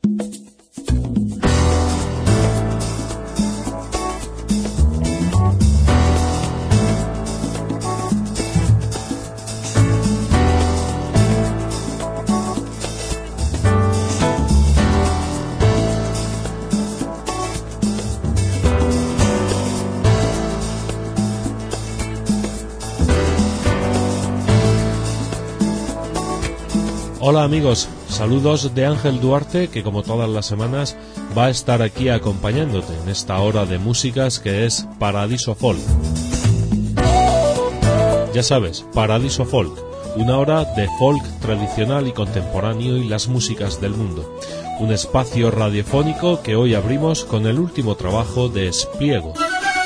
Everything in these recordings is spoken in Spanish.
Hola amigos, saludos de Ángel Duarte, que como todas las semanas va a estar aquí acompañándote en esta hora de músicas que es Paradiso Folk. Ya sabes, Paradiso Folk, una hora de folk tradicional y contemporáneo y las músicas del mundo. Un espacio radiofónico que hoy abrimos con el último trabajo de Spliego.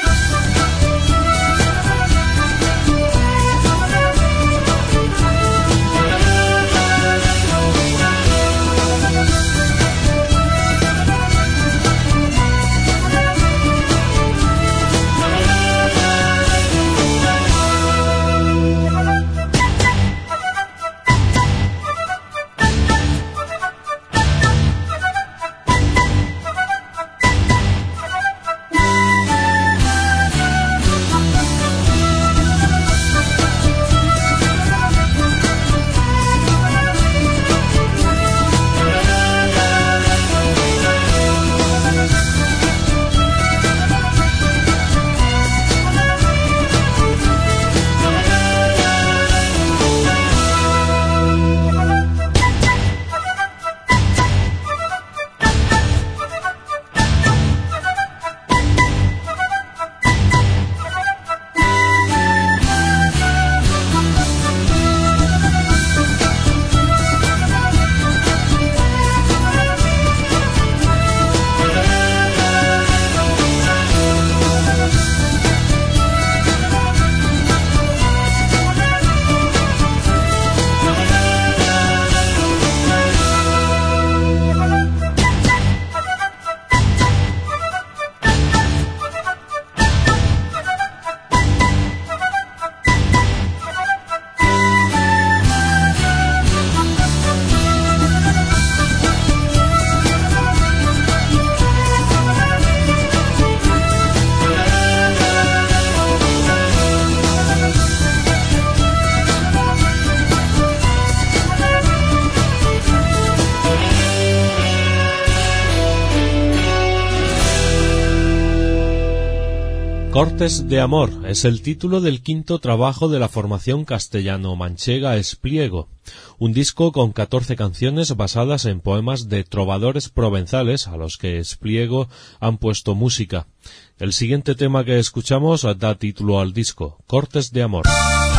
Cortes de amor es el título del quinto trabajo de la formación castellano-manchega Spliego, un disco con 14 canciones basadas en poemas de trovadores provenzales a los que Spliego han puesto música. El siguiente tema que escuchamos da título al disco, Cortes de amor.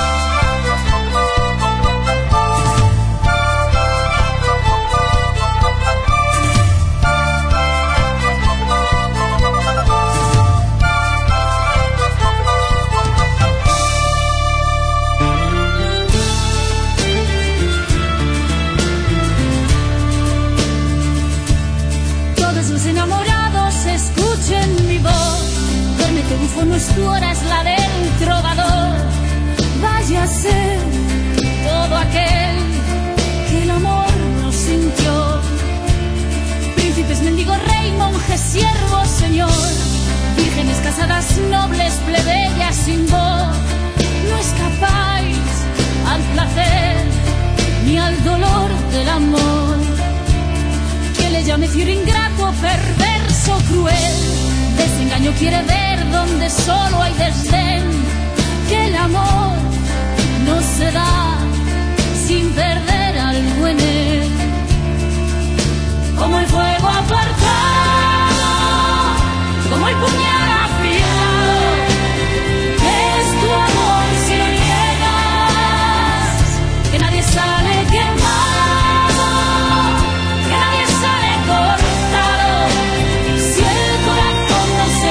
Tú eres la del trovador, váyase todo aquel que el amor no sintió. Príncipes, mendigos, rey, monjes, siervos, señor, vírgenes, casadas, nobles, plebeyas sin voz, no escapáis al placer ni al dolor del amor. Que le llame fiero, ingrato, perverso, cruel, desengaño quiere ver donde solo hay desdén, que el amor no se da sin perder algo en él. Como el fuego apartado, como el puñal afilado, que es tu amor si lo niegas, que nadie sale quemado, que nadie sale cortado, si el corazón no se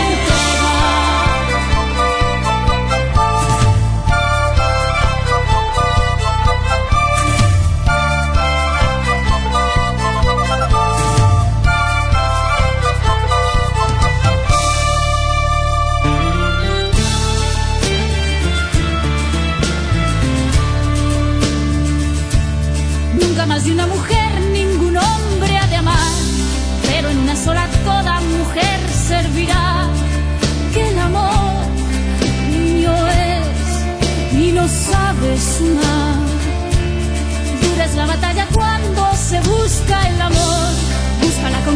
entrega.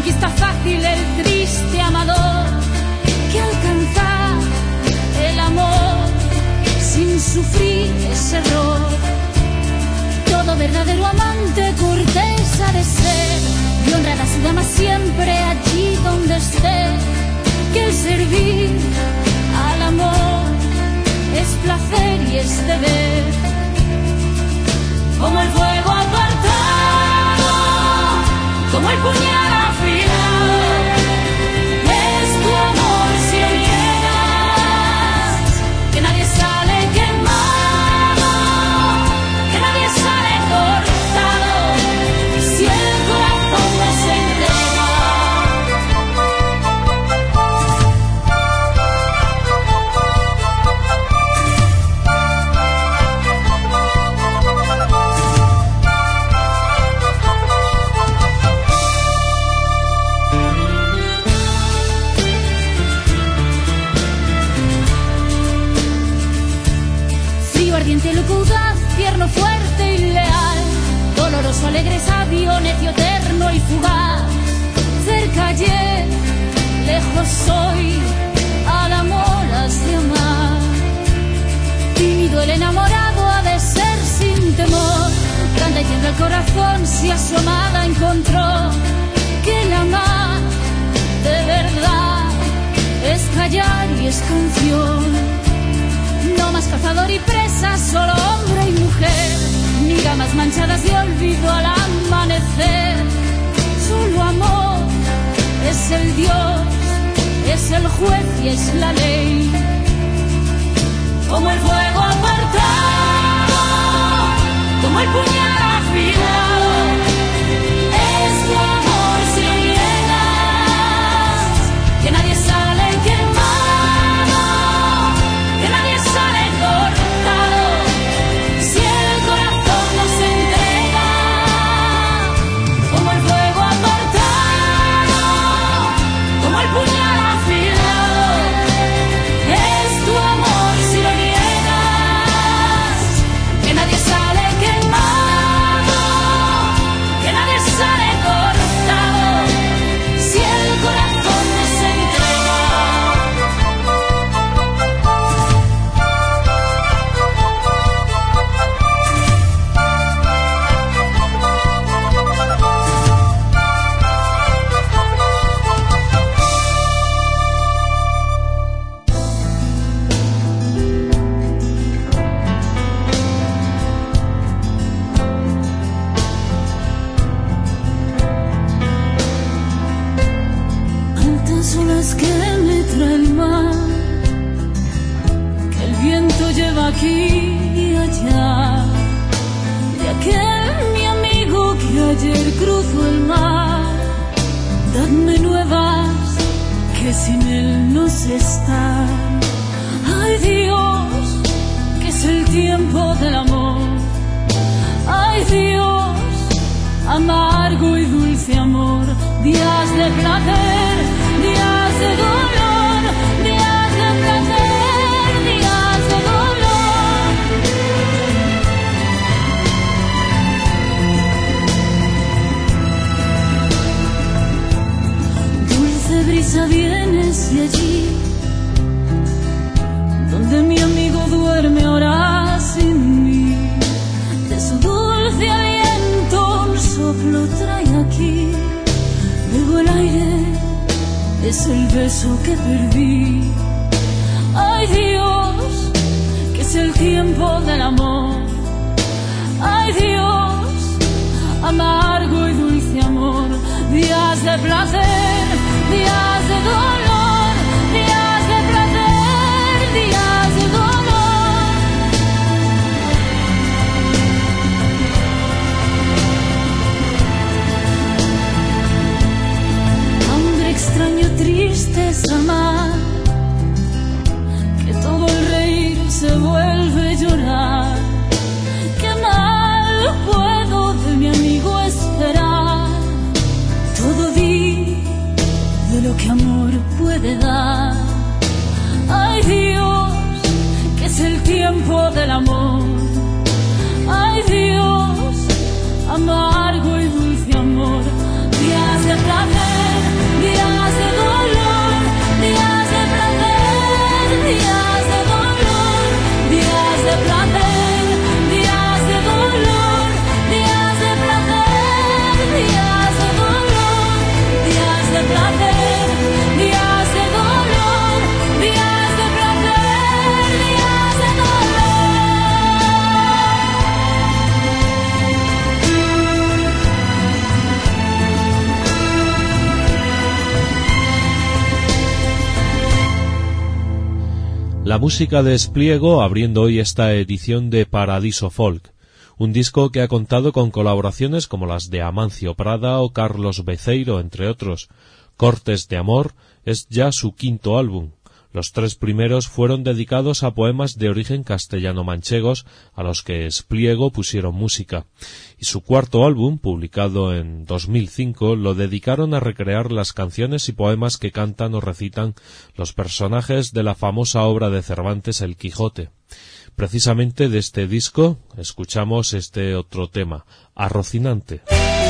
conquista fácil el triste amador que alcanza el amor sin sufrir ese error. Todo verdadero amante cortés ha de ser y honrar a su dama siempre allí donde esté, que el servir al amor es placer y es deber. Como el fuego apartado, como el puñal afilado, es tu amor si lo niegas, que nadie sale quemado, que nadie sale cortado, si el corazón no se entrega. Ardiente, loco, audaz, tierno, fuerte y leal, doloroso, alegre, sabio, necio, eterno y fugaz. Cerca ayer, lejos soy, al amor has de amar. Tímido el enamorado ha de ser sin temor, canta y tiembla el corazón si a su amada encontró. Que el amar de verdad es callar y es canción. No más cazador y presa, solo hombre y mujer, ni gamas manchadas de olvido al amanecer. Solo amor es el Dios, es el juez y es la ley. Como el fuego apartado, como el puñal afilado, es tu amor si lo niegas, que nadie sale quemado, que nadie sale cortado, si el corazón no se entrega. Como el fuego apartado, como el puñal afilado, es tu amor si lo niegas, que nadie sale quemado, que nadie sale cortado, si el corazón no se entrega. Tantas olas que me trae el mar, que el viento lleva aquí y allá, de aquel mi amigo que ayer cruzó el mar. Dadme nuevas, que sin él no sé estar. Ay Dios, que es el tiempo del amor. Ay Dios, amargo y dulce amor, días de placer, días de dolor, días de placer, días de dolor. Dulce brisa vienes de allí, donde mi amigo duerme ahora sin mí. De su dulce aliento un soplo trae aquí, luego el aire es el beso que perdí. Ay Dios, que es el tiempo del amor. Ay Dios, amargo y dulce amor, días de placer, días de dolor, días de placer, días de dolor. Hambre, extraño, triste es amar, que todo el reír se vuelve llorar. Qué mal puedo de mi amigo esperar, todo di de lo que amor puede dar. Ay Dios, que es el tiempo del amor. Ay Dios, amargo y dulce amor, días de placer, La música de Espliego abriendo hoy esta edición de Paradiso Folk, un disco que ha contado con colaboraciones como las de Amancio Prada o Carlos Beceiro, entre otros. Cortes de Amor es ya su quinto álbum. Los 3 primeros fueron dedicados a poemas de origen castellano-manchegos a los que Espliego pusieron música. Y su cuarto álbum, publicado en 2005, lo dedicaron a recrear las canciones y poemas que cantan o recitan los personajes de la famosa obra de Cervantes El Quijote. Precisamente de este disco escuchamos este otro tema, Arrocinante.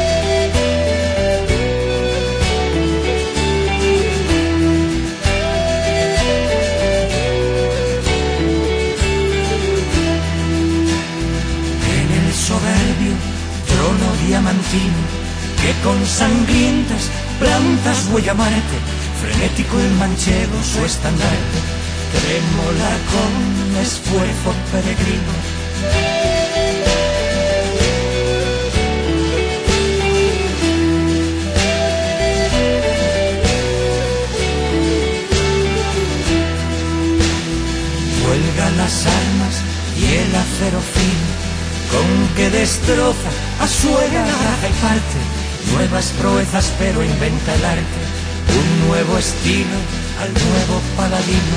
Soberbio trono diamantino que con sangrientas plantas huella Marte, frenético el manchego su estandarte, trémola con esfuerzo peregrino. Huelga las armas y el acero fino con que destroza, asuega, raja y parte, nuevas proezas pero inventa el arte, un nuevo estilo al nuevo paladino.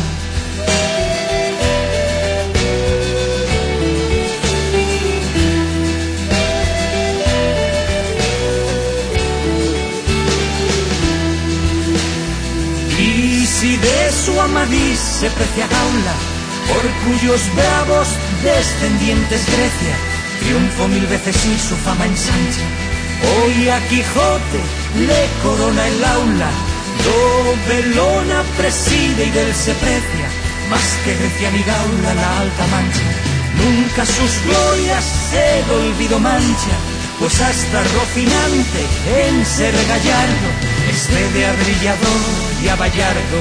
Y si de su amadís se precia Gaula, por cuyos bravos descendientes Grecia triunfo 1000 veces y su fama ensancha, hoy a Quijote le corona el aula, do Belona preside y del se precia, más que Grecia ni Gaula la alta mancha, nunca sus glorias el olvido mancha, pues hasta Rocinante en ser gallardo, excede a brillador y a Bayardo.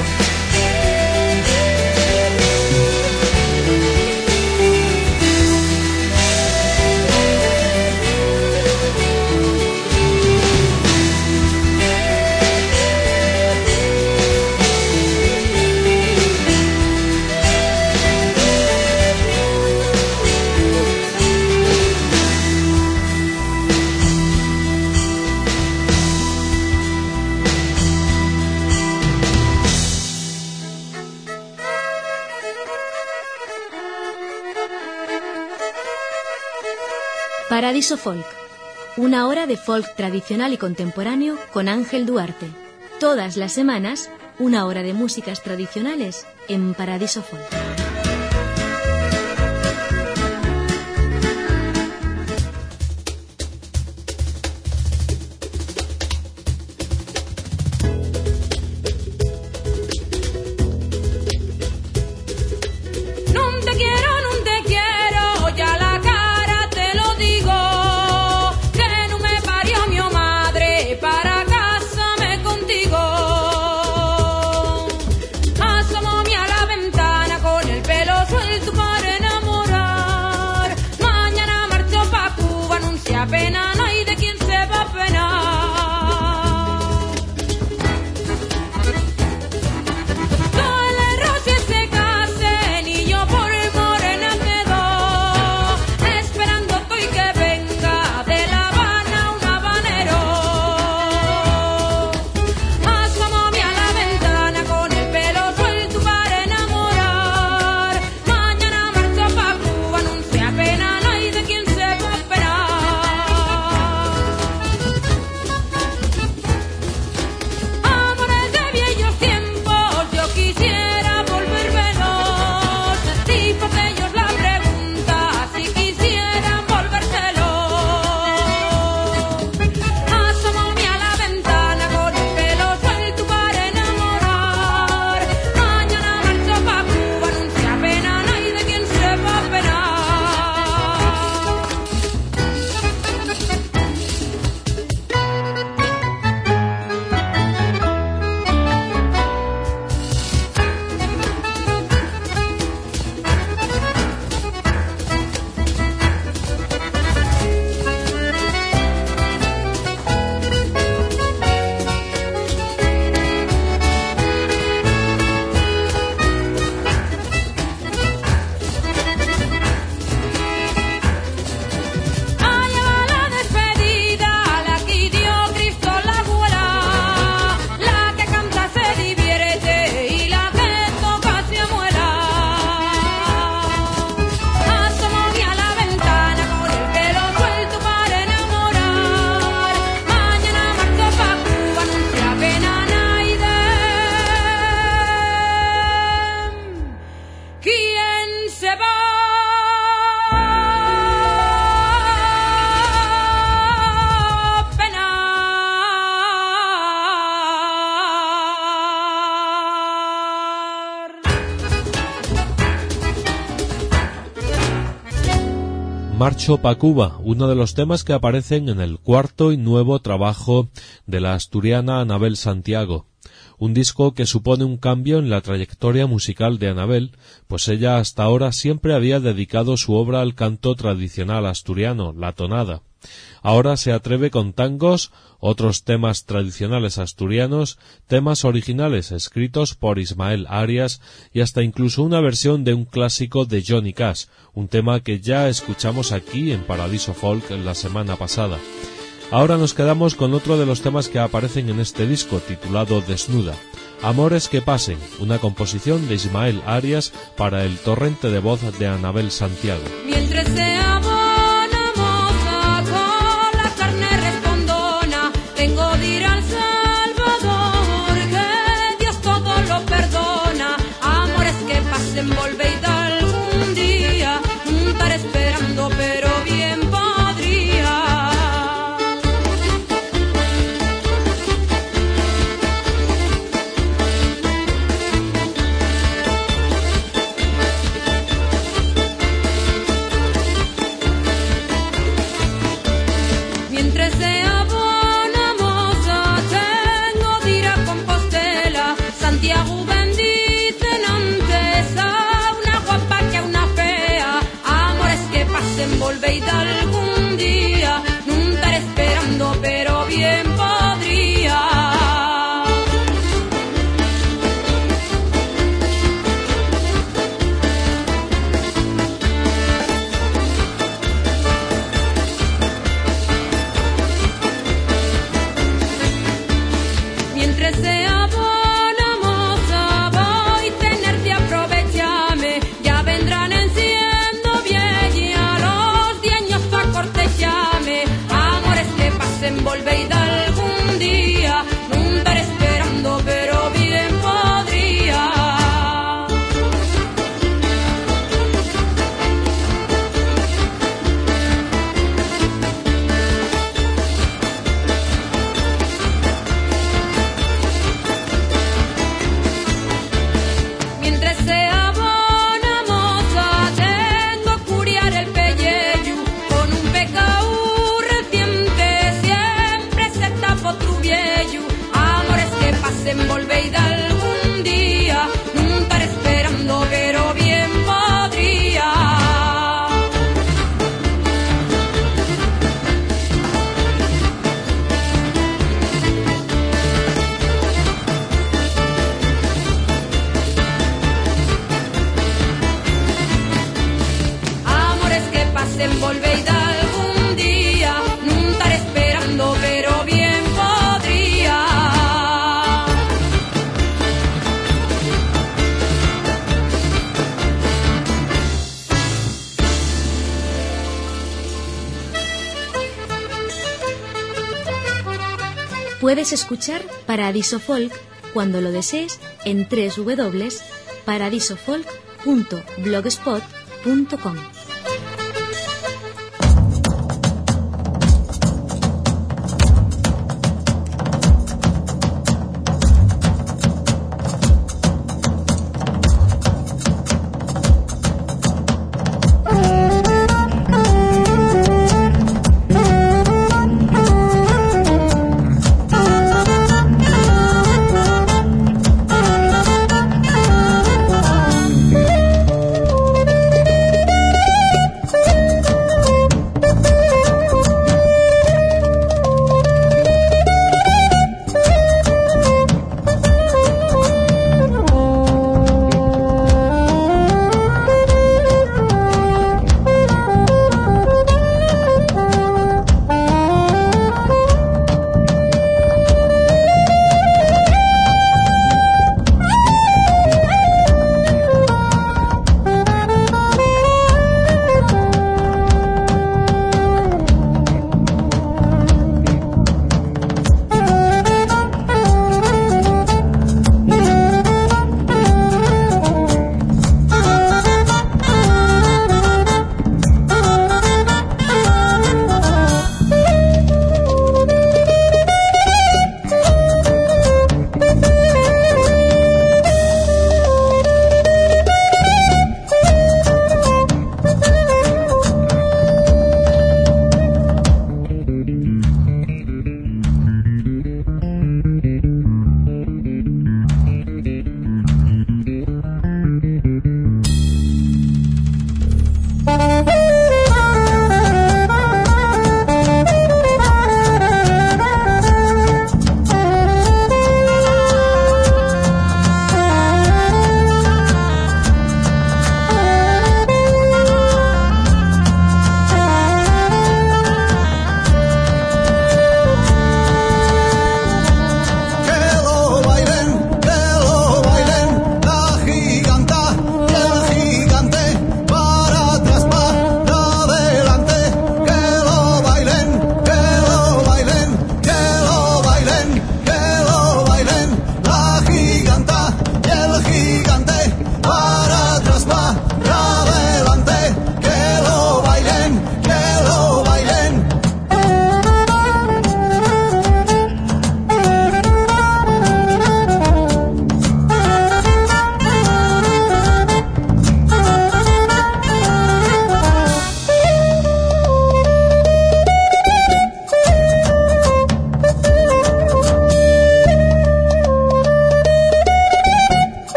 Paradiso Folk, una hora de folk tradicional y contemporáneo con Ángel Duarte. Todas las semanas, una hora de músicas tradicionales en Paradiso Folk. Asómame a la ventana con Marcho pa' Cuba, uno de los temas que aparecen en el cuarto y nuevo trabajo de la asturiana Anabel Santiago. Un disco que supone un cambio en la trayectoria musical de Anabel, pues ella hasta ahora siempre había dedicado su obra al canto tradicional asturiano, la tonada. Ahora se atreve con tangos, otros temas tradicionales asturianos, temas originales escritos por Ismael Arias y hasta incluso una versión de un clásico de Johnny Cash, un tema que ya escuchamos aquí en Paradiso Folk la semana pasada. Ahora nos quedamos con otro de los temas que aparecen en este disco, titulado Desnuda. Amores que pasen, una composición de Ismael Arias para el torrente de voz de Anabel Santiago. Mientras sea buena moza con la carne respondona, tengo de ir al Salvador, que Dios todo lo perdona. Amores que pasen, volvéis algún día, estar esperando pero bien podría. Mientras sea buena moza, tengo de ir a Compostela. Santiago bendicen antes a una guapa que a una fea. Amores que pasen, volvéis algún día, no estar esperando, pero bien podría. Mientras sea buena moza, voy a tener que aprovecharme. Ya vendrán enciendo vieja los 10 años a cortecharme. Amores que pasen, volvéis algún día, no estar esperando, pero bien podría. Mientras sea buena moza, tengo que curiar el pellejo con un pecado reciente, siempre se tapa otro viejo. Amores que pasen, volvéis algún día, no estar esperando, pero bien podría. Amores que pasen, volvéis algún día, no estar esperando, pero bien podría. Puedes escuchar Paradiso Folk cuando lo desees en www.paradisofolk.blogspot.com.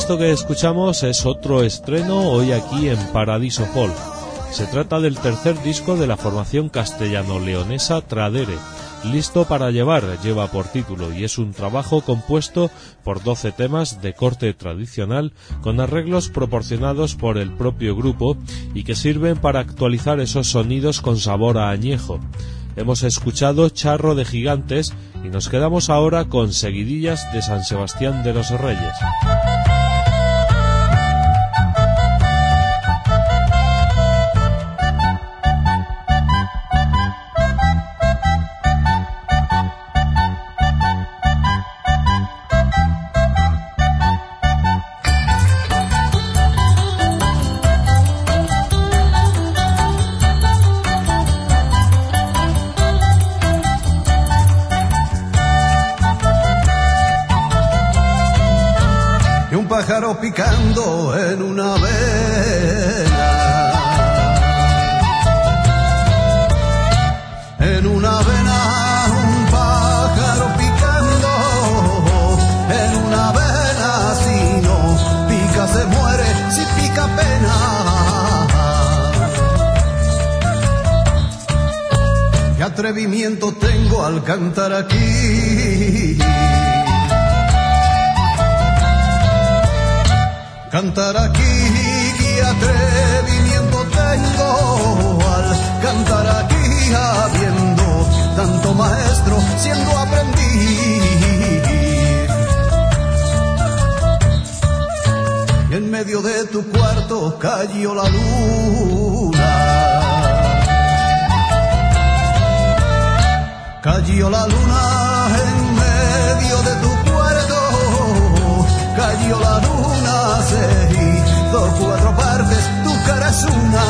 Esto que escuchamos es otro estreno hoy aquí en Paradiso Folk. Se trata del tercer disco de la formación castellano-leonesa Tradere. Listo para llevar lleva por título y es un trabajo compuesto por 12 temas de corte tradicional con arreglos proporcionados por el propio grupo y que sirven para actualizar esos sonidos con sabor a añejo. Hemos escuchado Charro de Gigantes y nos quedamos ahora con Seguidillas de San Sebastián de los Reyes. Pájaro picando en una avena, en una avena, un pájaro picando en una avena, si no pica se muere, si pica pena. Qué atrevimiento tengo al cantar aquí, cantar aquí, qué atrevimiento tengo al cantar aquí, habiendo tanto maestro siendo aprendiz. Y en medio de tu cuarto cayó la luna, cayó la luna en medio de tu cuarto, cayó la luna. Se hizo 4 partes, tu cara es una.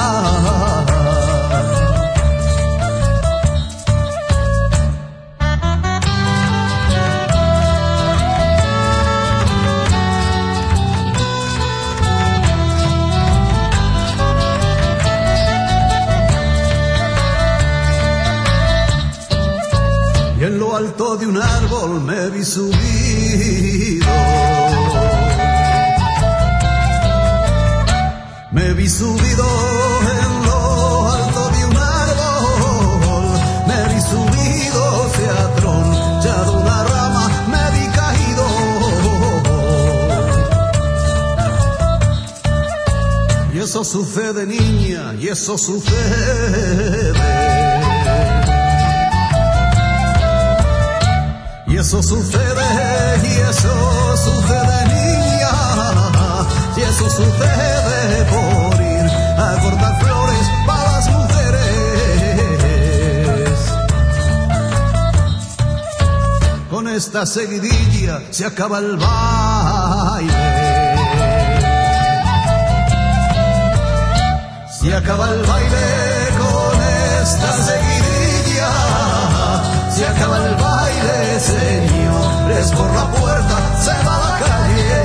Y en lo alto de un árbol me vi subido, me vi subido en lo alto de un árbol, me vi subido, se ha tronchado una rama, me vi caído. Y eso sucede, niña, y eso sucede. Y eso sucede, y eso sucede, niña, y eso sucede por ir a cortar flores para las mujeres. Con esta seguidilla se acaba el baile, se acaba el baile con esta seguidilla, se acaba el baile, señores, por la puerta se va a la calle.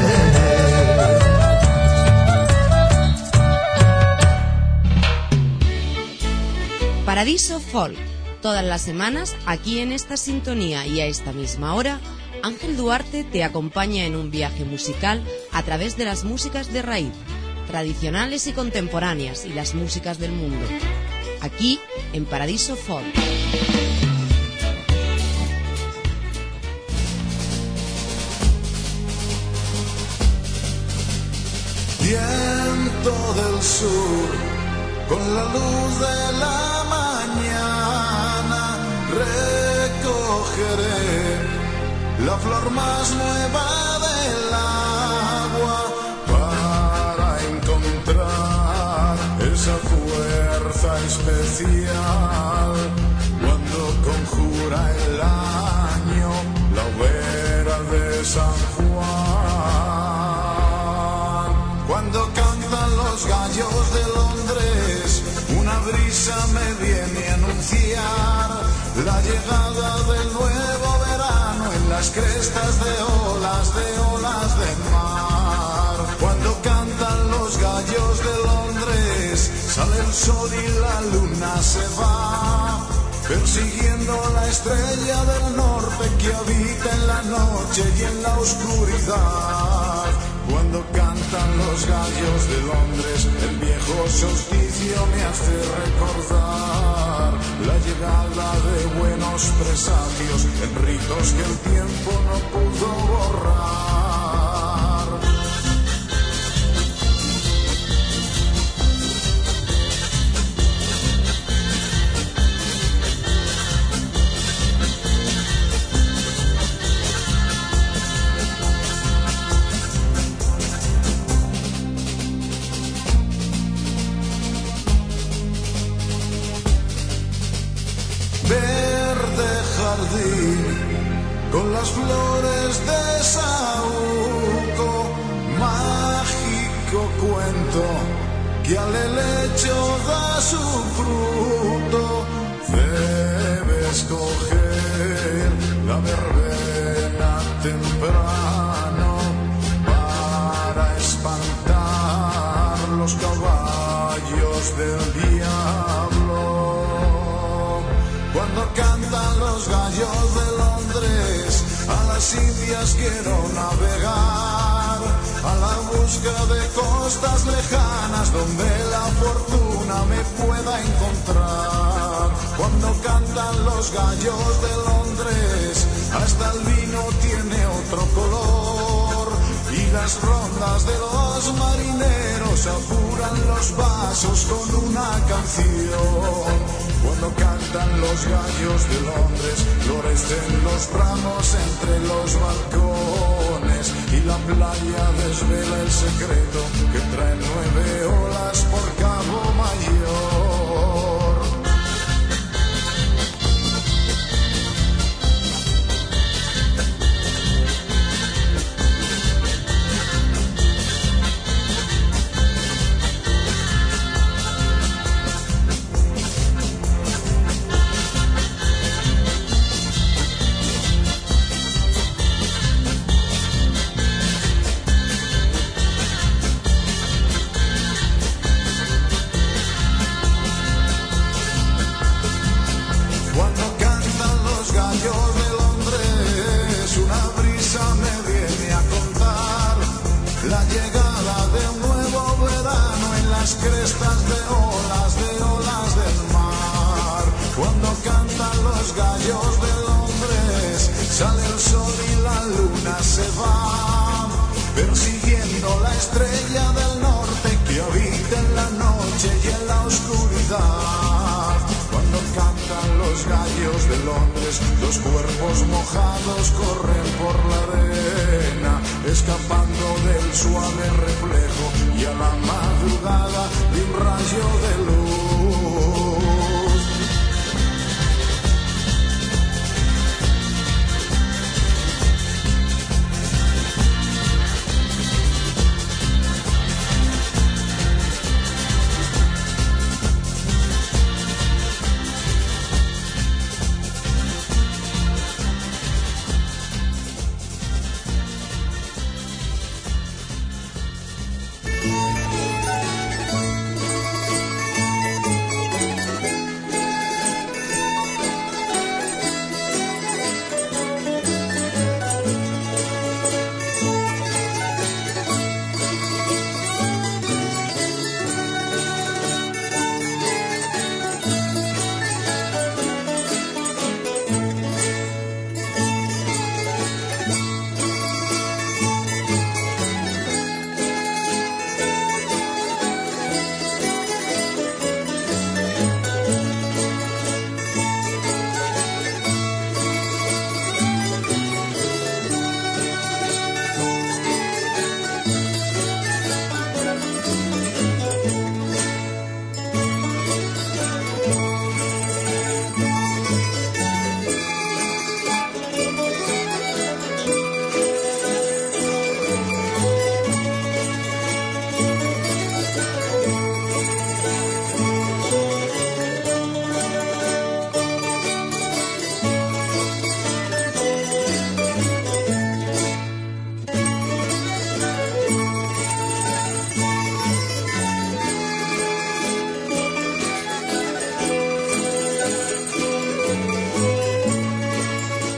Paradiso Folk, todas las semanas aquí en esta sintonía y a esta misma hora, Ángel Duarte te acompaña en un viaje musical a través de las músicas de raíz, tradicionales y contemporáneas y las músicas del mundo, aquí en Paradiso Folk. Viento del sur, con la luz de la mañana, recogeré la flor más nueva del agua para encontrar esa fuerza especial cuando conjura el año la hoguera de San Juan. Cuando cantan los gallos de Londres, una brisa me viene a anunciar la llegada del nuevo verano en las crestas de olas de mar. Cuando cantan los gallos de Londres, sale el sol y la luna se va, persiguiendo la estrella del norte que habita en la noche y en la oscuridad. Cuando cantan los gallos de Londres, el viejo solsticio me hace recordar la llegada de buenos presagios en ritos que el tiempo no pudo borrar. Con las flores de saúco, mágico cuento que al helecho da su fruto. Debes coger la verbena temprano para espantar los caballos del diablo. Cuando cantan los gallos de Londres, a las Indias quiero navegar, a la busca de costas lejanas donde la fortuna me pueda encontrar. Cuando cantan los gallos de Londres, hasta el vino tiene otro color, y las rondas de los marineros apuran los vasos con una canción. Cuando cantan los gallos de Londres, florecen los ramos entre los balcones, y la playa desvela el secreto que trae 9 olas por Cabo Mayor. Los cuerpos mojados corren por la arena, escapando del suave reflejo y a la madrugada de un rayo de luz.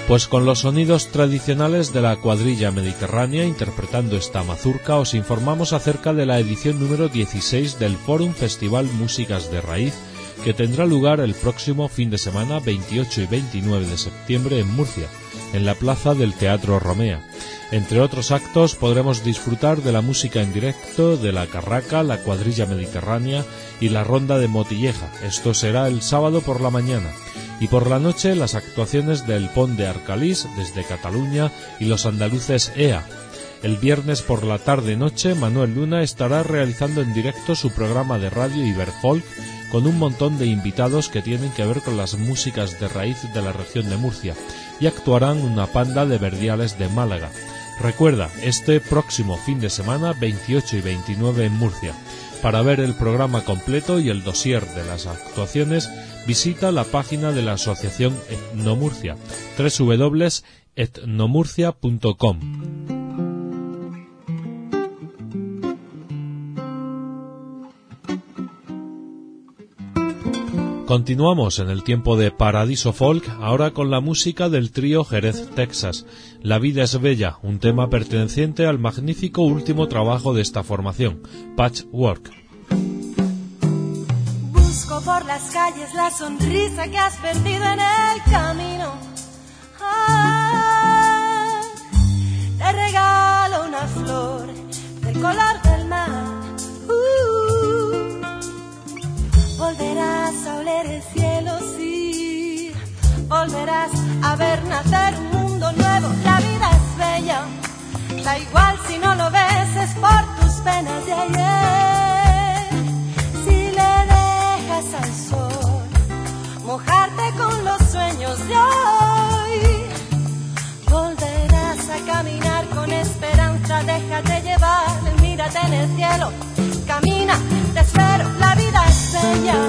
Pues con los sonidos tradicionales de la cuadrilla mediterránea interpretando esta mazurca, os informamos acerca de la edición número 16 del Fórum Festival Músicas de Raíz, que tendrá lugar el próximo fin de semana 28 y 29 de septiembre en Murcia, en la plaza del Teatro Romea. Entre otros actos podremos disfrutar de la música en directo, de la carraca, la cuadrilla mediterránea y la ronda de Motilleja. Esto será el sábado por la mañana. Y por la noche las actuaciones del Pont de Arcalís desde Cataluña y los andaluces EA. El viernes por la tarde-noche Manuel Luna estará realizando en directo su programa de radio Iberfolk con un montón de invitados que tienen que ver con las músicas de raíz de la región de Murcia, y actuarán una panda de verdiales de Málaga. Recuerda, este próximo fin de semana 28 y 29 en Murcia. Para ver el programa completo y el dossier de las actuaciones, visita la página de la Asociación Etnomurcia, www.etnomurcia.com. Continuamos en el tiempo de Paradiso Folk, ahora con la música del trío Jerez, Texas. La vida es bella, un tema perteneciente al magnífico último trabajo de esta formación, Patchwork. Busco por las calles la sonrisa que has perdido en el camino. Te regalo una flor del color del mar. Volverás a oler el cielo, sí. Volverás a ver nacer un mundo nuevo. La vida es bella, da igual si no lo ves, es por tus penas de ayer. Si le dejas al sol mojarte con los sueños de hoy, volverás a caminar con esperanza. Déjate llevar, mírate en el cielo. Camina, te espero, la vida es bella.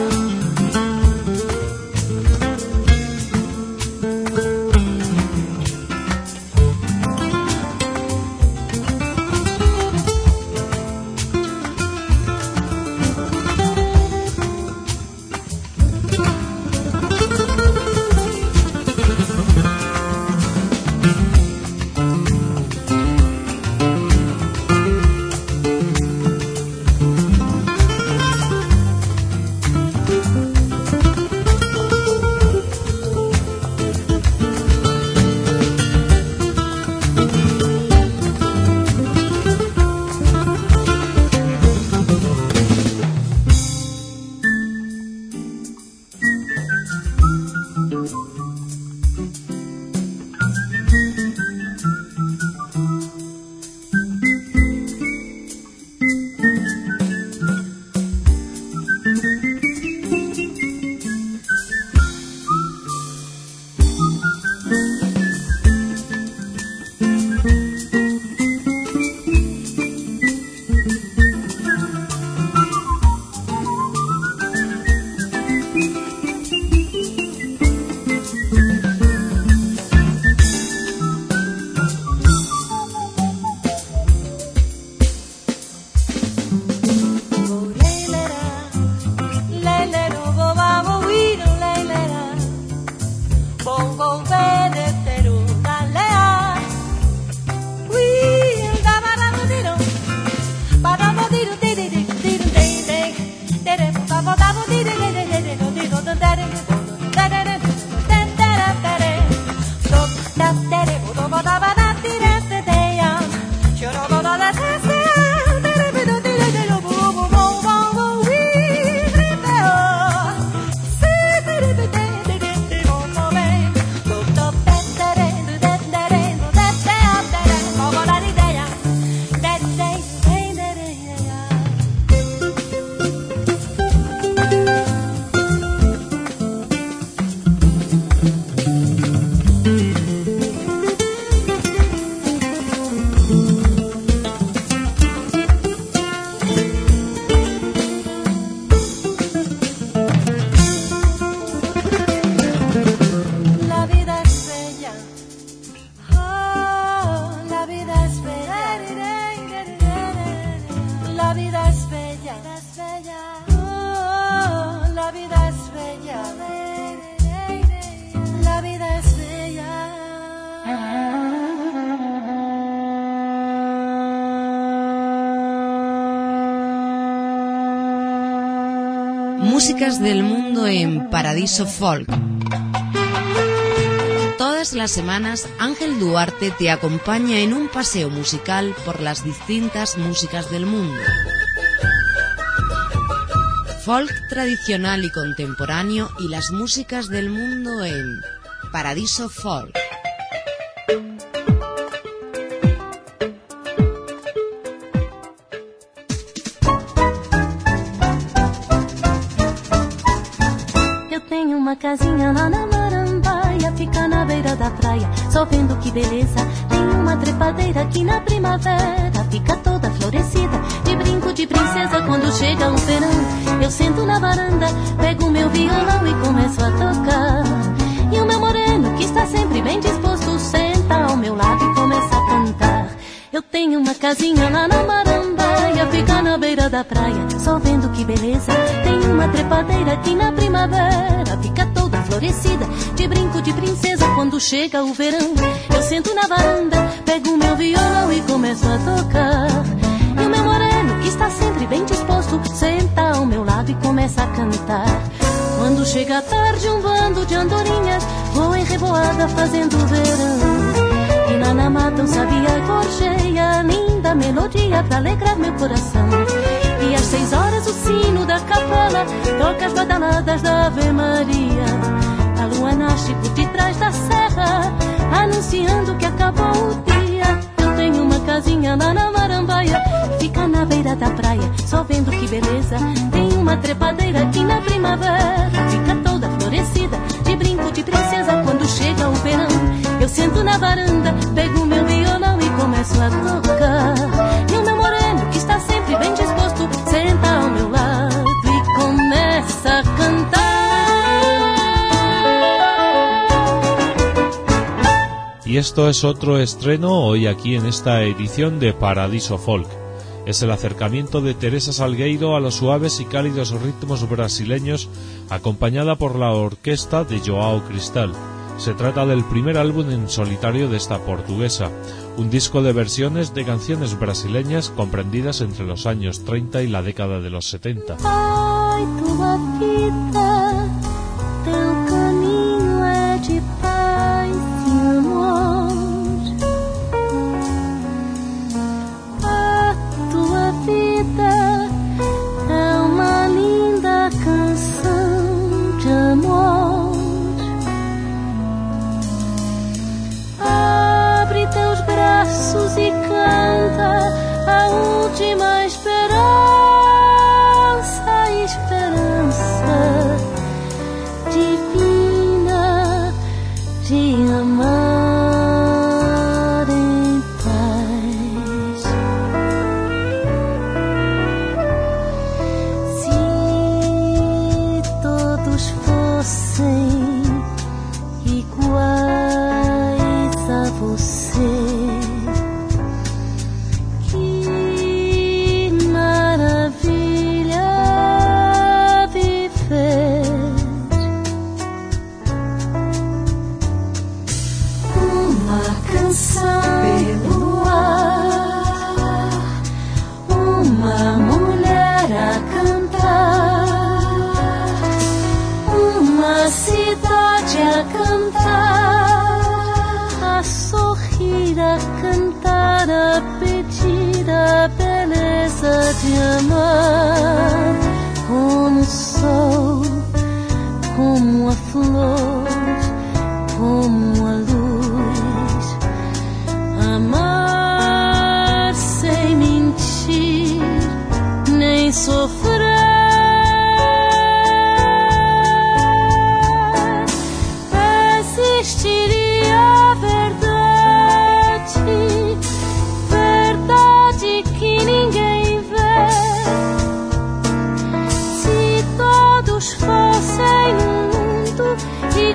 Músicas del mundo en Paradiso Folk. Todas las semanas Ángel Duarte te acompaña en un paseo musical por las distintas músicas del mundo. Folk tradicional y contemporáneo y las músicas del mundo en Paradiso Folk. Eu tenho uma casinha lá na Marambaia, fica na beira da praia, só vendo que beleza. Tem uma trepadeira aqui na primavera, fica toda florescida, de brinco de princesa quando chega o verão. Eu sento na varanda, pego meu violão e começo a tocar. E o meu moreno, que está sempre bem disposto, senta ao meu lado e começa a cantar. Eu tenho uma casinha lá na Marambaia, fica na beira da praia, só vendo que beleza. Tem uma trepadeira aqui na primavera, fica toda florescida, de brinco de princesa quando chega o verão. Eu sento na varanda, pego meu violão e começo a tocar. E o meu moreno, que está sempre bem disposto, senta ao meu lado e começa a cantar. Quando chega a tarde, um bando de andorinhas voa em revoada fazendo verão. E lá na mata um sabia gorjeia, linda melodia pra alegrar meu coração. E às 6 horas o sino da capela toca as badaladas da Ave Maria. A lua nasce por detrás da serra, anunciando que acabou o dia. Eu tenho uma casinha lá na Marambaia, fica na beira da praia, só vendo que beleza. Tem uma trepadeira aqui na primavera, fica toda florescida, de brinco de princesa quando chega o verão. Eu sento na varanda, pego meu violão e começo a tocar. E o meu moreno, que está sempre bem disposto, senta ao meu lado e começa a cantar. Y esto es otro estreno hoy aquí en esta edición de Paradiso Folk. Es el acercamiento de Teresa Salgueiro a los suaves y cálidos ritmos brasileños, acompañada por la orquesta de Joao Cristal. Se trata del primer álbum en solitario de esta portuguesa, un disco de versiones de canciones brasileñas comprendidas entre los años 30 y la década de los 70. Ai, tua vida, teu caminho é de paz e amor. A tua vida é uma linda canção de amor. Abre teus braços e canta a última esperança, esperança divina de amar em paz. Se todos fossem iguais a você, que maravilha viver. Uma canção pelo ar, uma mulher a cantar, uma cidade a cantar, a sorrir, a cantar, a pedir a beleza de amar. Como o sol, como a flor, como a luz, amar sem mentir, nem sofrer. Existiria a verdade, verdade que ninguém vê. Se todos fossem um mundo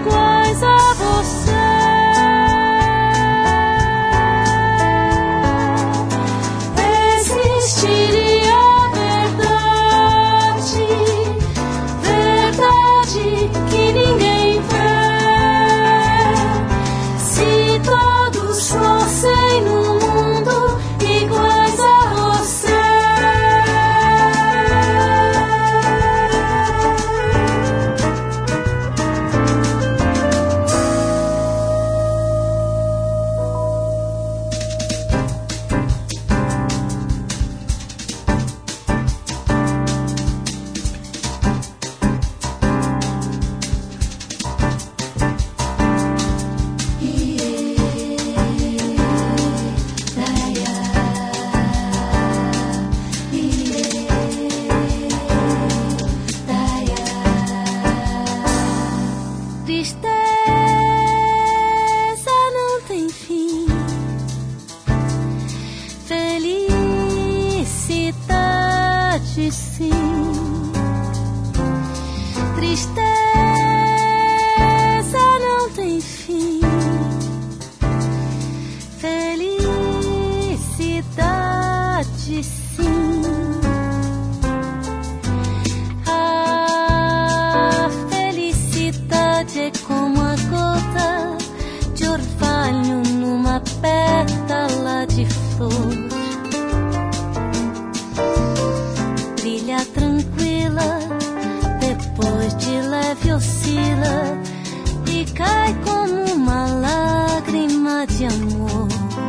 sim. Tristeza não tem fim. Felicidade sim. A felicidade é como a gota de orvalho numa pétala de flor. Brilha tranquila, depois de leve oscila e cai como uma lágrima de amor.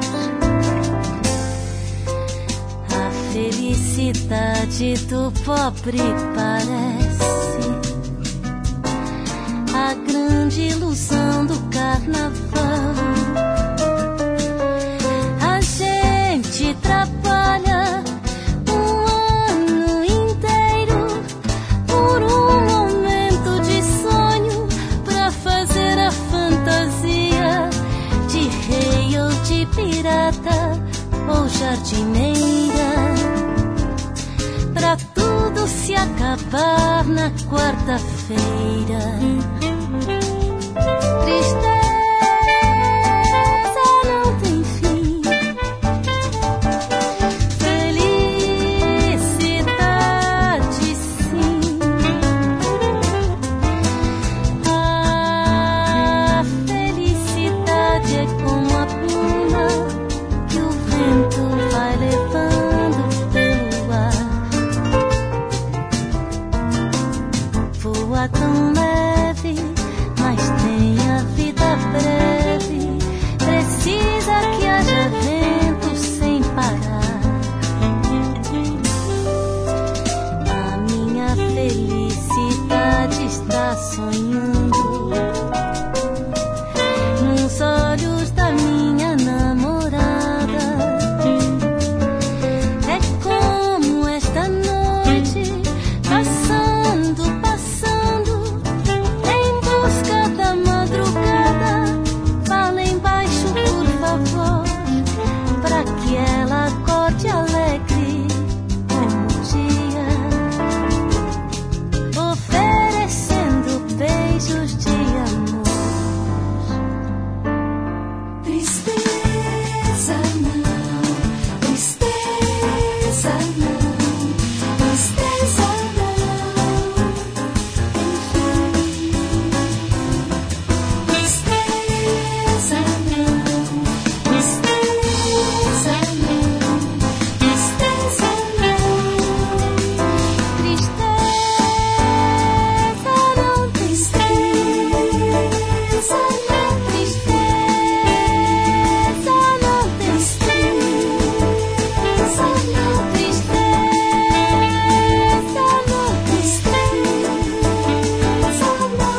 A felicidade do pobre parece a grande ilusão do carnaval. A gente trabalha um ano inteiro por um momento de sonho pra fazer a fantasia de rei ou de pirata ou jardineira, pra tudo se acabar na quarta-feira. Tristeza não tem fim. Felicidade sim. A felicidade é como a pluma que o vento vai levando pelo ar. Voa tão leve, mas tem a vida breve. Precisa que haja vento sem parar. A minha felicidade está sonhando nos olhos da minha namorada. É como esta noite, passando em busca da madrugada. Falem baixo, por favor, pra que ela acorde alegre como o dia, oferecendo beijos de amor. Tristeza não, tristeza não, tristeza não. Tristeza não, tristeza não, tristeza não. Tristeza não tem tristeza não, tristeza não tem tristeza não, tristeza não, tristeza não,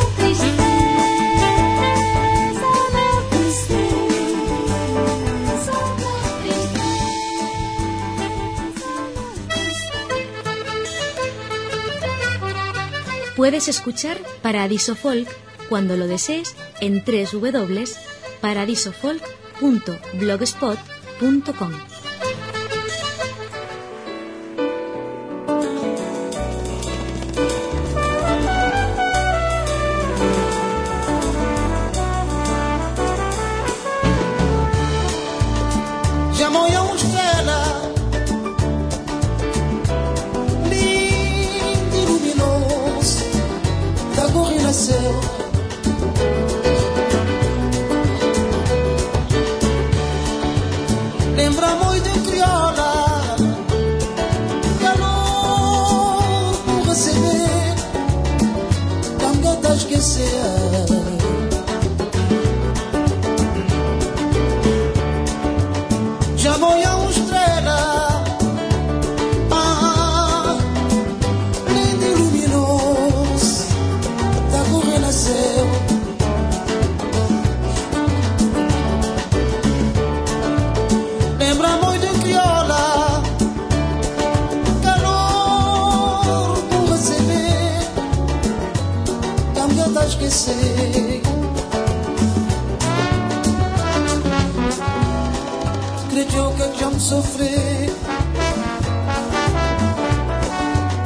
Puedes escuchar Paradiso Folk cuando lo desees en www.paradisofolk.blogspot.com. Lembra muito de crioula, calor por receber, caneta a esquecer. Já moia uma estrela, lindo e luminoso, da cor renasceu. Lembra muito de crioula, calor por receber, caneta a esquecer. Acreditou que já me sofri,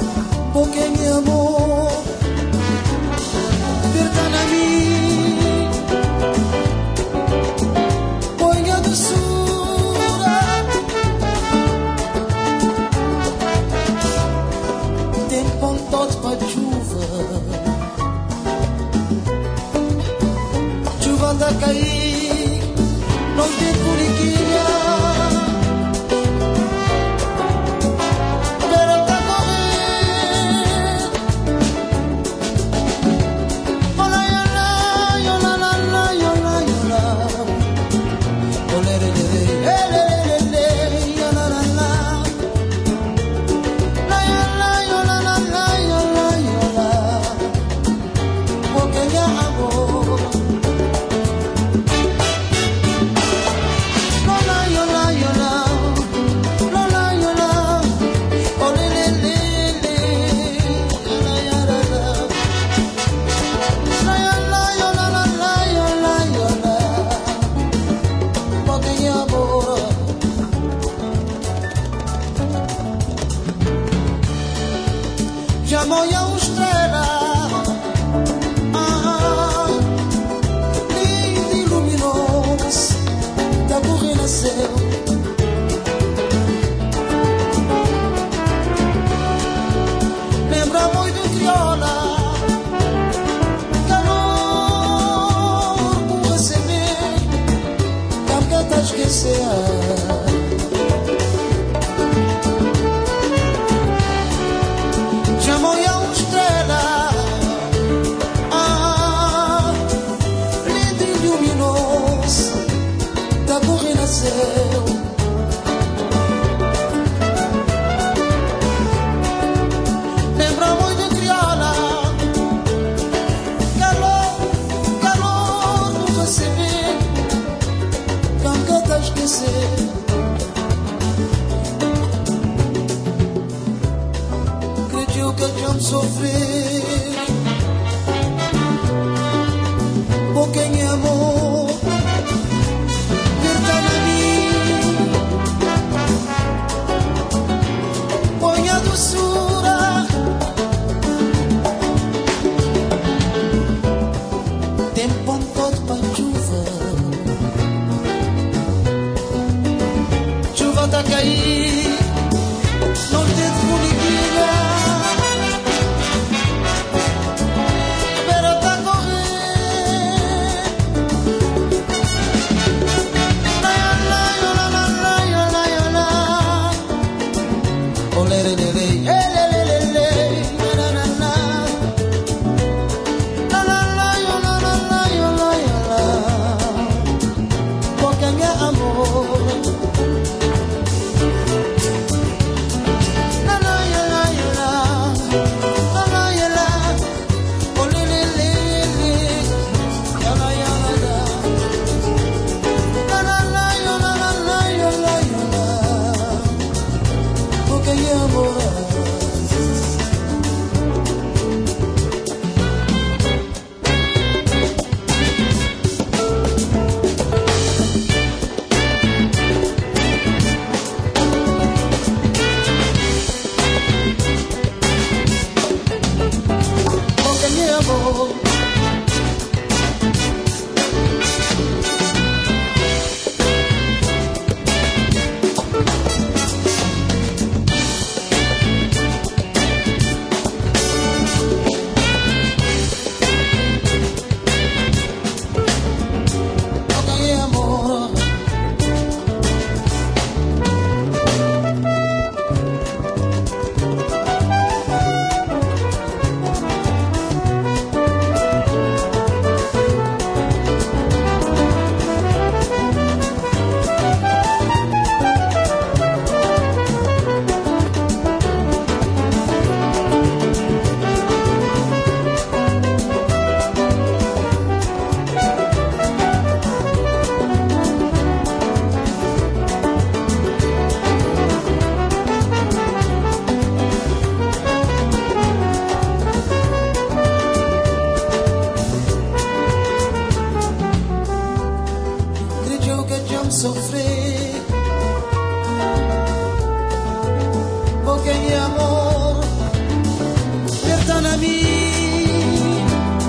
queres que sea. Chamo a uma estrela, lindo e luminoso, da cor renasceu. Lembra muito de criola, calor no receber, canca esquecer. Creio que já me sofrer, pouquinho amor, verdade a mim, põe a doçura, tempo todo para chuva tá cair, não tem formiguinha, pero tá correr. Olé, lé, lé, lé, lé, lé, na, na, na. La, la, la, yo, la, la, la, yo, la, yo, la. Porque mi amor. La, la, yo, la, yo, la. La, la, yo, la. Olé, lé, lé, lé. Ya, la, ya, la, la. La, la, la, yo, la, la, la, yo, la, yo, la. Porque mi amor. Porque mi amor. Porque mi amor. Creio que já me sofrer, porque mi amor verdade a mim,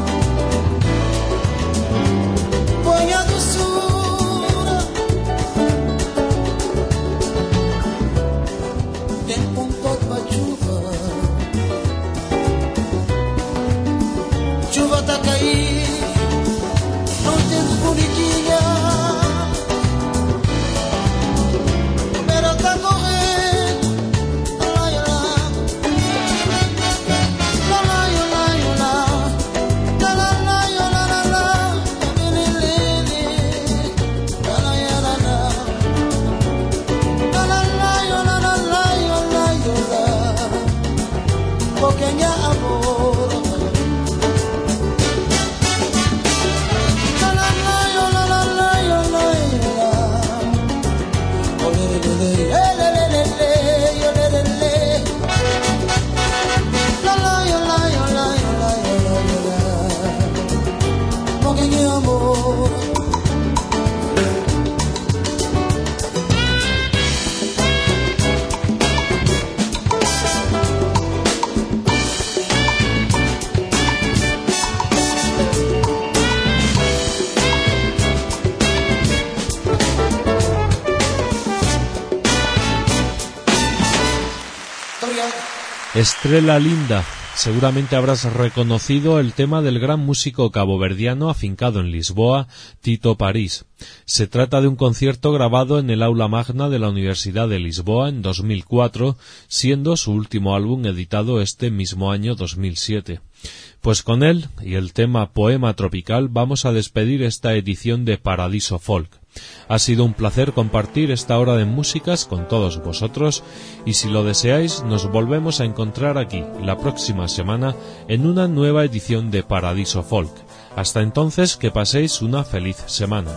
põe a doçura, tempo todo para chuva tá cair, não tem bonitinha. Pero tá correndo, la, la, la. La, la, yo, la, yo, la. La, la, la, yo, la, la, la. Lé, lé, lé. La, la, yo, la, la. La, la, la, yo, la, la, la, yo, la, yo, la. Porque mi amor. La, la, la, yo, la, la, la, yo, la, yo, la. Olé, lé, lé, lé, lé, lé, lé, yo, lé, lé, lé. La, la, yo, la, yo, la, yo, la, yo, la, yo, la. Porque mi amor. Estrella Linda, Seguramente habrás reconocido el tema del gran músico caboverdiano afincado en Lisboa, Tito París. Se trata de un concierto grabado en el aula magna de la Universidad de Lisboa en 2004, siendo su último álbum editado este mismo año 2007. Pues con él y el tema Poema Tropical vamos a despedir esta edición de Paradiso Folk. Ha sido un placer compartir esta hora de músicas con todos vosotros y si lo deseáis nos volvemos a encontrar aquí la próxima semana en una nueva edición de Paradiso Folk. Hasta entonces que paséis una feliz semana.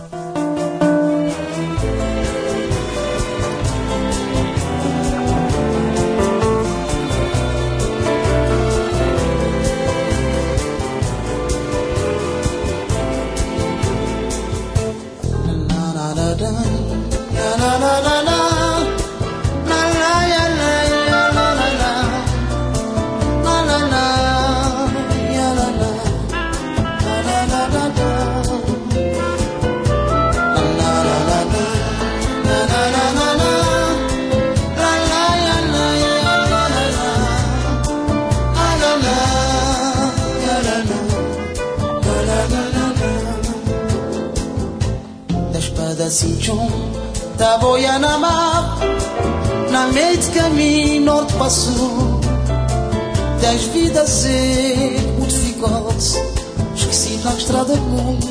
Da boia na mar, na meio de caminho norte para sul, 10 vidas e modificados, esqueci na estrada mundo.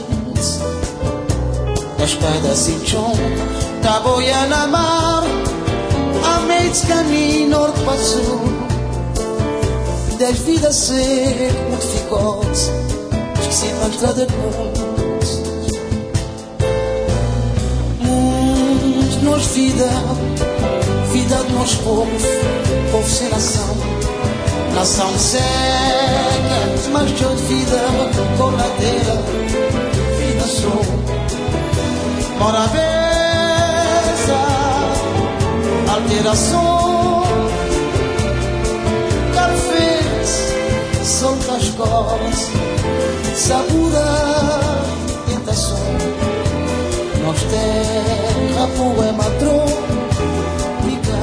Da espada cinchão, da boia na mar, a meio de caminho norte para sul, 10 vidas e modificados, esqueci na estrada mundo. Nós vida de nós povo sem nação, nação seca, mas de vida com ladeira, vida sou, mora beza, alteração, cafés, sol das cores, sabura, tentação. Nós terra, poema, trópica.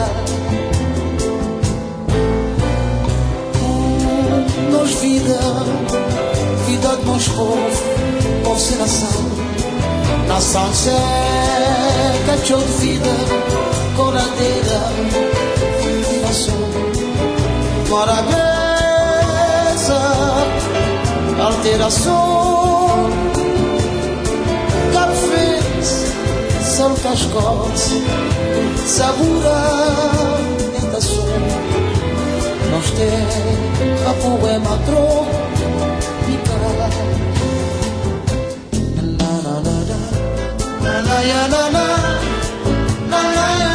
Nós vida de nós povo sem nação, nação seca, show de vida, coladeira, nação, mora beleza, alteração, café. São cascotes, sabura, tentação. Nós temos a poema trópica. Na na na na na na na na na na.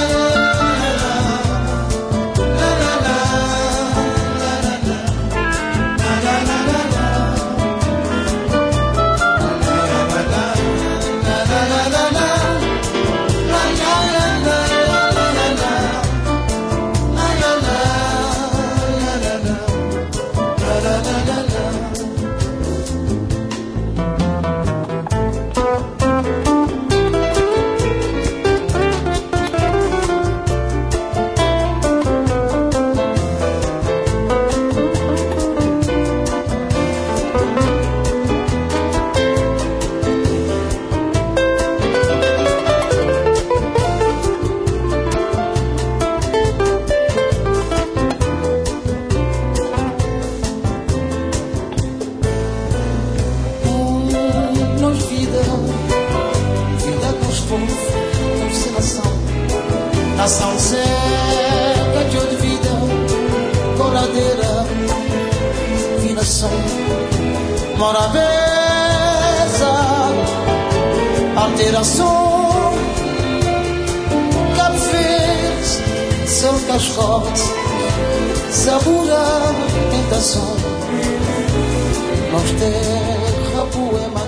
Nação seca, de vida, coladeira, finação, mora beza, alteração, cafés, são cascotes, sabura, tentação. Nós terra, poema.